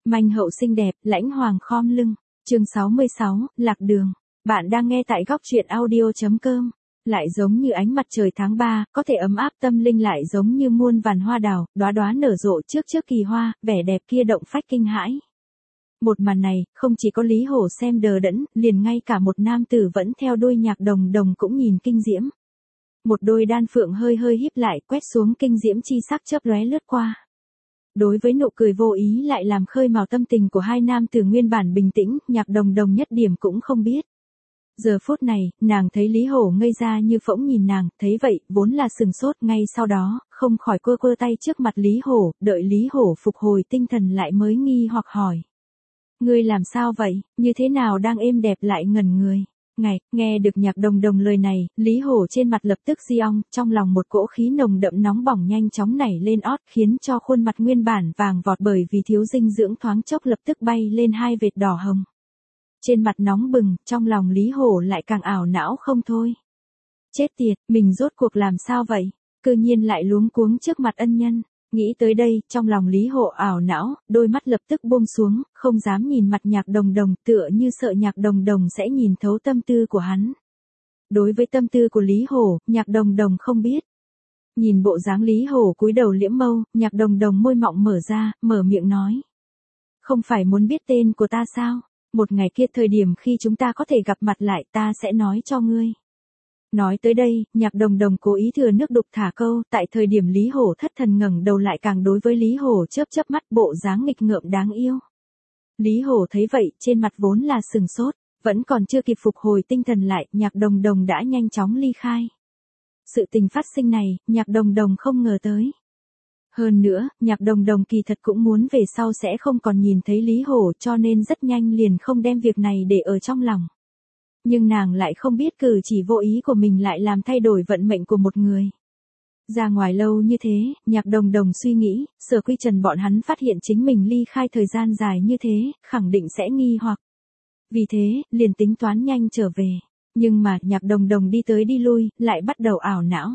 Manh hậu xinh đẹp, lãnh hoàng khom lưng. Chương 66, Lạc đường. Bạn đang nghe tại góc truyện audio.com. Lại giống như ánh mặt trời tháng 3, có thể ấm áp tâm linh, lại giống như muôn vàn hoa đào, đóa đóa nở rộ trước kỳ hoa, vẻ đẹp kia động phách kinh hãi. Một màn này, không chỉ có Lý Hổ xem đờ đẫn, liền ngay cả một nam tử vẫn theo đuôi Nhạc Đồng Đồng cũng nhìn kinh diễm. Một đôi đan phượng hơi híp lại, quét xuống kinh diễm chi sắc chớp lóe lướt qua. Đối với nụ cười vô ý lại làm khơi mào tâm tình của hai nam tử nguyên bản bình tĩnh, Nhạc Đồng Đồng nhất điểm cũng không biết. Giờ phút này, nàng thấy Lý Hổ ngây ra như phỗng nhìn nàng, thấy vậy, vốn là sừng sốt, ngay sau đó, không khỏi quơ tay trước mặt Lý Hổ, đợi Lý Hổ phục hồi tinh thần lại mới nghi hoặc hỏi. Ngươi làm sao vậy, như thế nào đang êm đẹp lại ngẩn người? Nghe được Nhạc Đồng Đồng lời này, Lý Hổ trên mặt lập tức di ong, trong lòng một cỗ khí nồng đậm nóng bỏng nhanh chóng nảy lên ót, khiến cho khuôn mặt nguyên bản vàng vọt bởi vì thiếu dinh dưỡng thoáng chốc lập tức bay lên hai vệt đỏ hồng. Trên mặt nóng bừng, trong lòng Lý Hổ lại càng ảo não không thôi. Chết tiệt, mình rốt cuộc làm sao vậy? Cư nhiên lại luống cuống trước mặt ân nhân. Nghĩ tới đây, trong lòng Lý Hổ ảo não, đôi mắt lập tức buông xuống, không dám nhìn mặt Nhạc Đồng Đồng, tựa như sợ Nhạc Đồng Đồng sẽ nhìn thấu tâm tư của hắn. Đối với tâm tư của Lý Hổ, Nhạc Đồng Đồng không biết. Nhìn bộ dáng Lý Hổ cúi đầu liễm mâu, Nhạc Đồng Đồng môi mọng mở ra, mở miệng nói. Không phải muốn biết tên của ta sao? Một ngày kia thời điểm khi chúng ta có thể gặp mặt lại ta sẽ nói cho ngươi. Nói tới đây, Nhạc Đồng Đồng cố ý thừa nước đục thả câu, tại thời điểm Lý Hổ thất thần ngẩng đầu lại càng đối với Lý Hổ chớp mắt bộ dáng nghịch ngợm đáng yêu. Lý Hổ thấy vậy, trên mặt vốn là sừng sốt, vẫn còn chưa kịp phục hồi tinh thần lại, Nhạc Đồng Đồng đã nhanh chóng ly khai. Sự tình phát sinh này, Nhạc Đồng Đồng không ngờ tới. Hơn nữa, Nhạc Đồng Đồng kỳ thật cũng muốn về sau sẽ không còn nhìn thấy Lý Hổ, cho nên rất nhanh liền không đem việc này để ở trong lòng. Nhưng nàng lại không biết cử chỉ vô ý của mình lại làm thay đổi vận mệnh của một người. Ra ngoài lâu như thế, Nhạc Đồng Đồng suy nghĩ, Sở Quy Trần bọn hắn phát hiện chính mình ly khai thời gian dài như thế, khẳng định sẽ nghi hoặc. Vì thế, liền tính toán nhanh trở về. Nhưng mà, Nhạc Đồng Đồng đi tới đi lui, lại bắt đầu ảo não.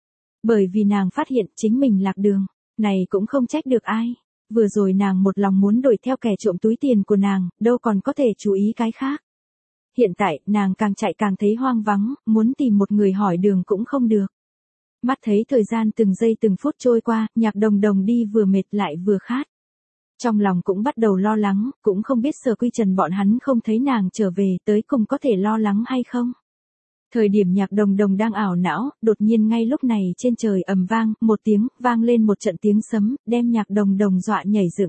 Bởi vì nàng phát hiện chính mình lạc đường, này cũng không trách được ai. Vừa rồi nàng một lòng muốn đuổi theo kẻ trộm túi tiền của nàng, đâu còn có thể chú ý cái khác. Hiện tại, nàng càng chạy càng thấy hoang vắng, muốn tìm một người hỏi đường cũng không được. Mắt thấy thời gian từng giây từng phút trôi qua, Nhạc Đồng Đồng đi vừa mệt lại vừa khát. Trong lòng cũng bắt đầu lo lắng, cũng không biết Sở Quy Trần bọn hắn không thấy nàng trở về, tới cùng có thể lo lắng hay không. Thời điểm Nhạc Đồng Đồng đang ảo não, đột nhiên ngay lúc này trên trời ầm vang, một tiếng, vang lên một trận tiếng sấm, đem Nhạc Đồng Đồng dọa nhảy dựng.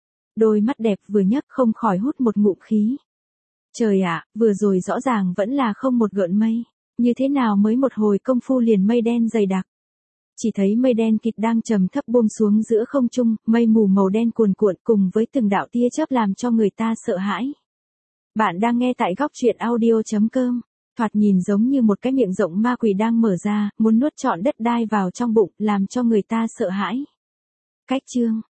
Đôi mắt đẹp vừa nhấc không khỏi hút một ngụm khí. Trời ạ, vừa rồi rõ ràng vẫn là không một gợn mây, như thế nào mới một hồi công phu liền mây đen dày đặc. Chỉ thấy mây đen kịt đang trầm thấp buông xuống giữa không trung, mây mù màu đen cuồn cuộn cùng với từng đạo tia chớp làm cho người ta sợ hãi. Bạn đang nghe tại góc truyện audio.com. Thoạt nhìn giống như một cái miệng rộng ma quỷ đang mở ra, muốn nuốt trọn đất đai vào trong bụng, làm cho người ta sợ hãi. Cách chương